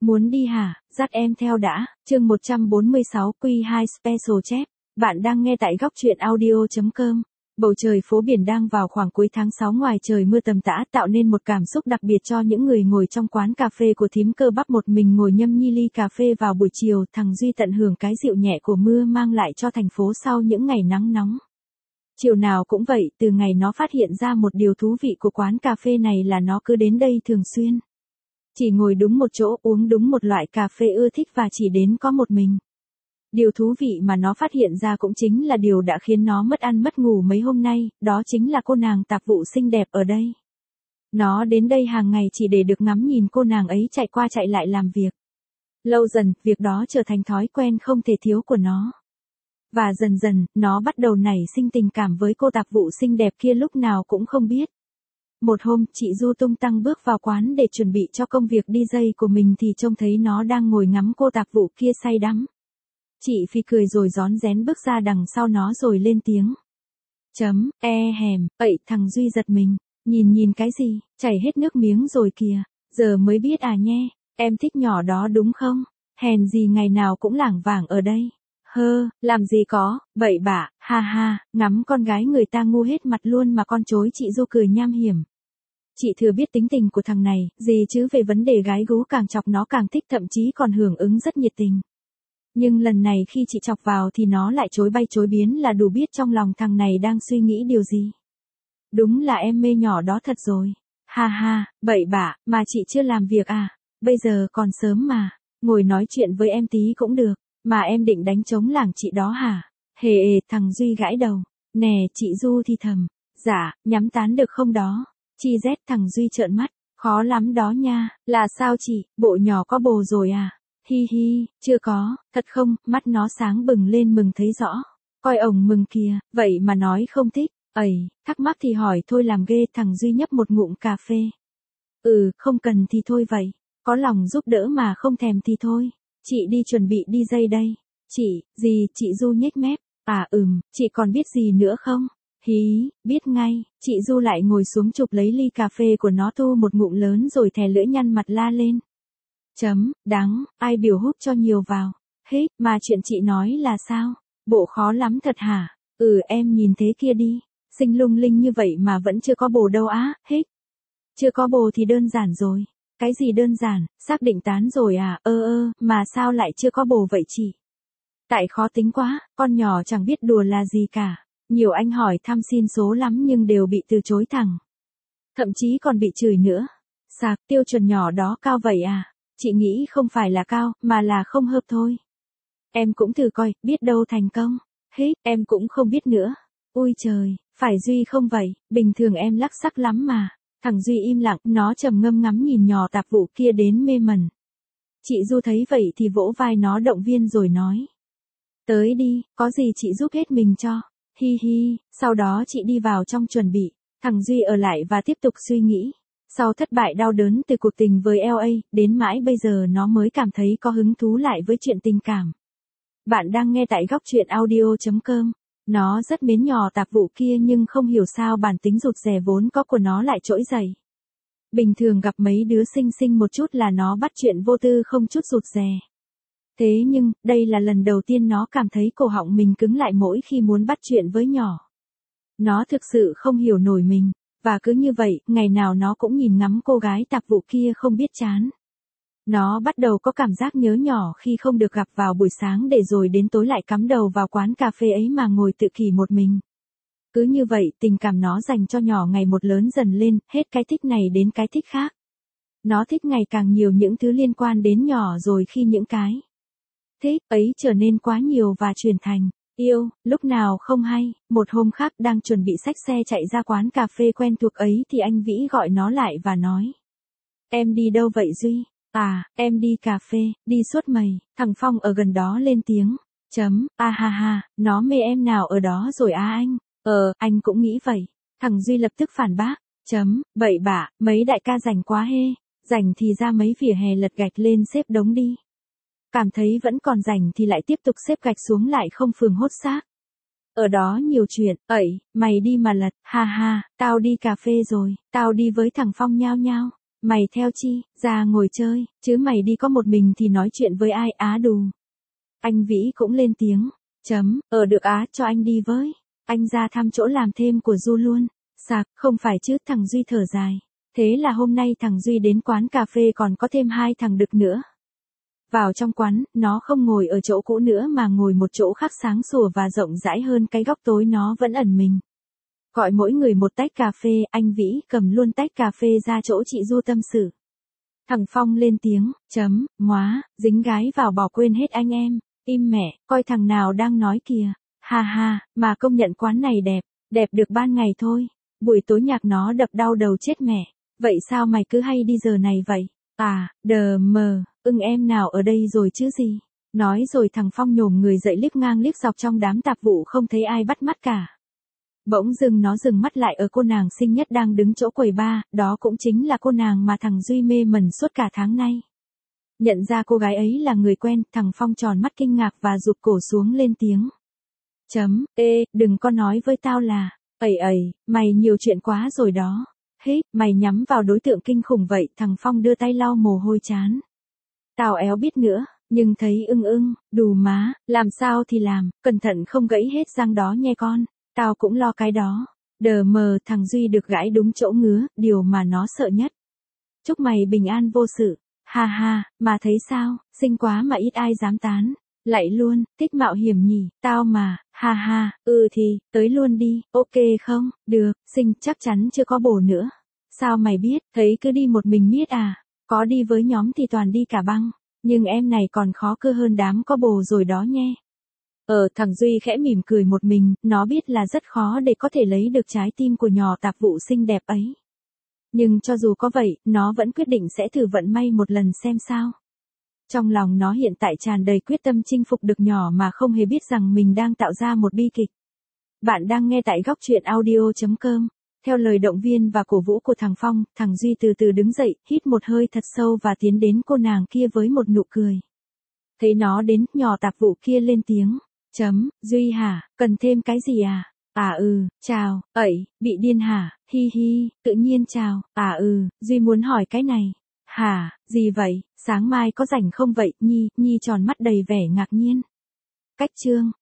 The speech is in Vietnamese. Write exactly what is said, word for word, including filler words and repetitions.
Muốn đi hả, dắt em theo đã, chương một trăm bốn mươi sáu Q hai Special chép. Bạn đang nghe tại góc truyện audio.com. Bầu trời phố biển đang vào khoảng cuối tháng sáu, ngoài trời mưa tầm tã tạo nên một cảm xúc đặc biệt cho những người ngồi trong quán cà phê của thím Cơ Bắp một mình ngồi nhâm nhi ly cà phê vào buổi chiều. Thằng Duy tận hưởng cái dịu nhẹ của mưa mang lại cho thành phố sau những ngày nắng nóng. Chiều nào cũng vậy, từ ngày nó phát hiện ra một điều thú vị của quán cà phê này là nó cứ đến đây thường xuyên. Chỉ ngồi đúng một chỗ, uống đúng một loại cà phê ưa thích và chỉ đến có một mình. Điều thú vị mà nó phát hiện ra cũng chính là điều đã khiến nó mất ăn mất ngủ mấy hôm nay, đó chính là cô nàng tạp vụ xinh đẹp ở đây. Nó đến đây hàng ngày chỉ để được ngắm nhìn cô nàng ấy chạy qua chạy lại làm việc. Lâu dần, việc đó trở thành thói quen không thể thiếu của nó. Và dần dần, nó bắt đầu nảy sinh tình cảm với cô tạp vụ xinh đẹp kia lúc nào cũng không biết. Một hôm, chị Du tung tăng bước vào quán để chuẩn bị cho công việc đi giày của mình thì trông thấy nó đang ngồi ngắm cô tạp vụ kia say đắm. Chị Phi cười rồi rón rén bước ra đằng sau nó rồi lên tiếng. Chấm, e hèm, ậy thằng Duy giật mình, nhìn nhìn cái gì, chảy hết nước miếng rồi kìa, giờ mới biết à nhe, em thích nhỏ đó đúng không, hèn gì ngày nào cũng lảng vảng ở đây. Hơ, làm gì có, bậy bạ, ha ha, ngắm con gái người ta ngu hết mặt luôn mà con chối. Chị Du cười nham hiểm. Chị thừa biết tính tình của thằng này, gì chứ về vấn đề gái gú càng chọc nó càng thích, thậm chí còn hưởng ứng rất nhiệt tình. Nhưng lần này khi chị chọc vào thì nó lại chối bay chối biến, là đủ biết trong lòng thằng này đang suy nghĩ điều gì. Đúng là em mê nhỏ đó thật rồi. Ha ha, bậy bạ, mà chị chưa làm việc à, bây giờ còn sớm mà, ngồi nói chuyện với em tí cũng được. Mà em định đánh trống lảng chị đó hả? Hề ề, thằng Duy gãi đầu. Nè, chị Du thì thầm. Dạ, nhắm tán được không đó? Chi rét, thằng Duy trợn mắt. Khó lắm đó nha. Là sao chị, bộ nhỏ có bồ rồi à? Hi hi, chưa có, thật không? Mắt nó sáng bừng lên mừng thấy rõ. Coi ổng mừng kìa, vậy mà nói không thích. Ẩy, thắc mắc thì hỏi thôi làm ghê. Thằng Duy nhấp một ngụm cà phê. Ừ, không cần thì thôi vậy. Có lòng giúp đỡ mà không thèm thì thôi. Chị đi chuẩn bị đi giày đây. Chị, gì, chị Du nhếch mép. À ừm, chị còn biết gì nữa không? Hí, biết ngay. Chị Du lại ngồi xuống chụp lấy ly cà phê của nó, thu một ngụm lớn rồi thè lưỡi nhăn mặt la lên. Chấm, đắng, ai biểu hút cho nhiều vào. Hít, mà chuyện chị nói là sao? Bộ khó lắm thật hả? Ừ, em nhìn thế kia đi. Xinh lung linh như vậy mà vẫn chưa có bồ đâu á. Hít. Chưa có bồ thì đơn giản rồi. Cái gì đơn giản, xác định tán rồi à, ơ ơ, mà sao lại chưa có bồ vậy chị? Tại khó tính quá, con nhỏ chẳng biết đùa là gì cả. Nhiều anh hỏi thăm xin số lắm nhưng đều bị từ chối thẳng. Thậm chí còn bị chửi nữa. Sạc, tiêu chuẩn nhỏ đó cao vậy à? Chị nghĩ không phải là cao, mà là không hợp thôi. Em cũng thử coi, biết đâu thành công. Hít, em cũng không biết nữa. Ui trời, phải Duy không vậy, bình thường em lắc sắc lắm mà. Thằng Duy im lặng, nó trầm ngâm ngắm nhìn nhỏ tạp vụ kia đến mê mẩn. Chị Du thấy vậy thì vỗ vai nó động viên rồi nói. Tới đi, có gì chị giúp hết mình cho. Hi hi, sau đó chị đi vào trong chuẩn bị. Thằng Duy ở lại và tiếp tục suy nghĩ. Sau thất bại đau đớn từ cuộc tình với lờ a, đến mãi bây giờ nó mới cảm thấy có hứng thú lại với chuyện tình cảm. Bạn đang nghe tại góc truyện audio.com. Nó rất mến nhỏ tạp vụ kia nhưng không hiểu sao bản tính rụt rè vốn có của nó lại trỗi dậy. Bình thường gặp mấy đứa xinh xinh một chút là nó bắt chuyện vô tư không chút rụt rè. Thế nhưng, đây là lần đầu tiên nó cảm thấy cổ họng mình cứng lại mỗi khi muốn bắt chuyện với nhỏ. Nó thực sự không hiểu nổi mình, và cứ như vậy, ngày nào nó cũng nhìn ngắm cô gái tạp vụ kia không biết chán. Nó bắt đầu có cảm giác nhớ nhỏ khi không được gặp vào buổi sáng để rồi đến tối lại cắm đầu vào quán cà phê ấy mà ngồi tự kỷ một mình. Cứ như vậy, tình cảm nó dành cho nhỏ ngày một lớn dần lên, hết cái thích này đến cái thích khác. Nó thích ngày càng nhiều những thứ liên quan đến nhỏ, rồi khi những cái thích ấy trở nên quá nhiều và chuyển thành yêu, lúc nào không hay. Một hôm khác đang chuẩn bị xách xe chạy ra quán cà phê quen thuộc ấy thì anh Vĩ gọi nó lại và nói. Em đi đâu vậy Duy? À, em đi cà phê, đi suốt mày. Thằng Phong ở gần đó lên tiếng. Chấm, a ha ha, nó mê em nào ở đó rồi à anh? Ờ, anh cũng nghĩ vậy. Thằng Duy lập tức phản bác. Chấm, bậy bạ, mấy đại ca rảnh quá hê. Rảnh thì ra mấy vỉa hè lật gạch lên xếp đống đi. Cảm thấy vẫn còn rảnh thì lại tiếp tục xếp gạch xuống lại không phường hốt xác. Ở đó nhiều chuyện, ẩy, mày đi mà lật, ha ha, tao đi cà phê rồi, tao đi với thằng Phong nhao nhao. Mày theo chi, ra ngồi chơi, chứ mày đi có một mình thì nói chuyện với ai á đù. Anh Vĩ cũng lên tiếng, chấm, ờ được á, cho anh đi với. Anh ra thăm chỗ làm thêm của Du luôn. Sạc, không phải chứ, thằng Duy thở dài. Thế là hôm nay thằng Duy đến quán cà phê còn có thêm hai thằng đực nữa. Vào trong quán, nó không ngồi ở chỗ cũ nữa mà ngồi một chỗ khác sáng sủa và rộng rãi hơn cái góc tối nó vẫn ẩn mình. Gọi mỗi người một tách cà phê, anh Vĩ cầm luôn tách cà phê ra chỗ chị Du tâm sự. Thằng Phong lên tiếng, chấm, móa, dính gái vào bỏ quên hết anh em. Im mẹ, coi thằng nào đang nói kìa. Ha ha, mà công nhận quán này đẹp, đẹp được ban ngày thôi. Buổi tối nhạc nó đập đau đầu chết mẹ. Vậy sao mày cứ hay đi giờ này vậy? À, đờ mờ, ưng em nào ở đây rồi chứ gì? Nói rồi thằng Phong nhổm người dậy liếc ngang liếc dọc trong đám tạp vụ không thấy ai bắt mắt cả. Bỗng dưng nó dừng mắt lại ở cô nàng xinh nhất đang đứng chỗ quầy ba, đó cũng chính là cô nàng mà thằng Duy mê mẩn suốt cả tháng nay. Nhận ra cô gái ấy là người quen, thằng Phong tròn mắt kinh ngạc và rụt cổ xuống lên tiếng. Chấm, ê, đừng có nói với tao là, ầy ầy, mày nhiều chuyện quá rồi đó. Hít, mày nhắm vào đối tượng kinh khủng vậy, thằng Phong đưa tay lau mồ hôi chán. Tao éo biết nữa, nhưng thấy ưng ưng, đù má, làm sao thì làm, cẩn thận không gãy hết răng đó nghe con, tao cũng lo cái đó. Đờ mờ, thằng Duy được gãi đúng chỗ ngứa, điều mà nó sợ nhất. Chúc mày bình an vô sự. Ha ha, mà thấy sao, xinh quá mà ít ai dám tán. Lại luôn, thích mạo hiểm nhỉ, tao mà, ha ha, ừ thì, tới luôn đi, ok không, được, xinh chắc chắn chưa có bồ nữa. Sao mày biết, thấy cứ đi một mình miết à, có đi với nhóm thì toàn đi cả băng, nhưng em này còn khó cơ hơn đám có bồ rồi đó nhé. Ờ, thằng Duy khẽ mỉm cười một mình, nó biết là rất khó để có thể lấy được trái tim của nhỏ tạp vụ xinh đẹp ấy. Nhưng cho dù có vậy, nó vẫn quyết định sẽ thử vận may một lần xem sao. Trong lòng nó hiện tại tràn đầy quyết tâm chinh phục được nhỏ mà không hề biết rằng mình đang tạo ra một bi kịch. Bạn đang nghe tại góc truyện audio chấm com. Theo lời động viên và cổ vũ của thằng Phong, thằng Duy từ từ đứng dậy, hít một hơi thật sâu và tiến đến cô nàng kia với một nụ cười. Thấy nó đến, nhỏ tạp vụ kia lên tiếng. Chấm, Duy hả, cần thêm cái gì à? À ừ, chào, ẩy, bị điên hả, hi hi, tự nhiên chào, à ừ, Duy muốn hỏi cái này. Hả, gì vậy, sáng mai có rảnh không vậy, Nhi, Nhi tròn mắt đầy vẻ ngạc nhiên. Cách chương.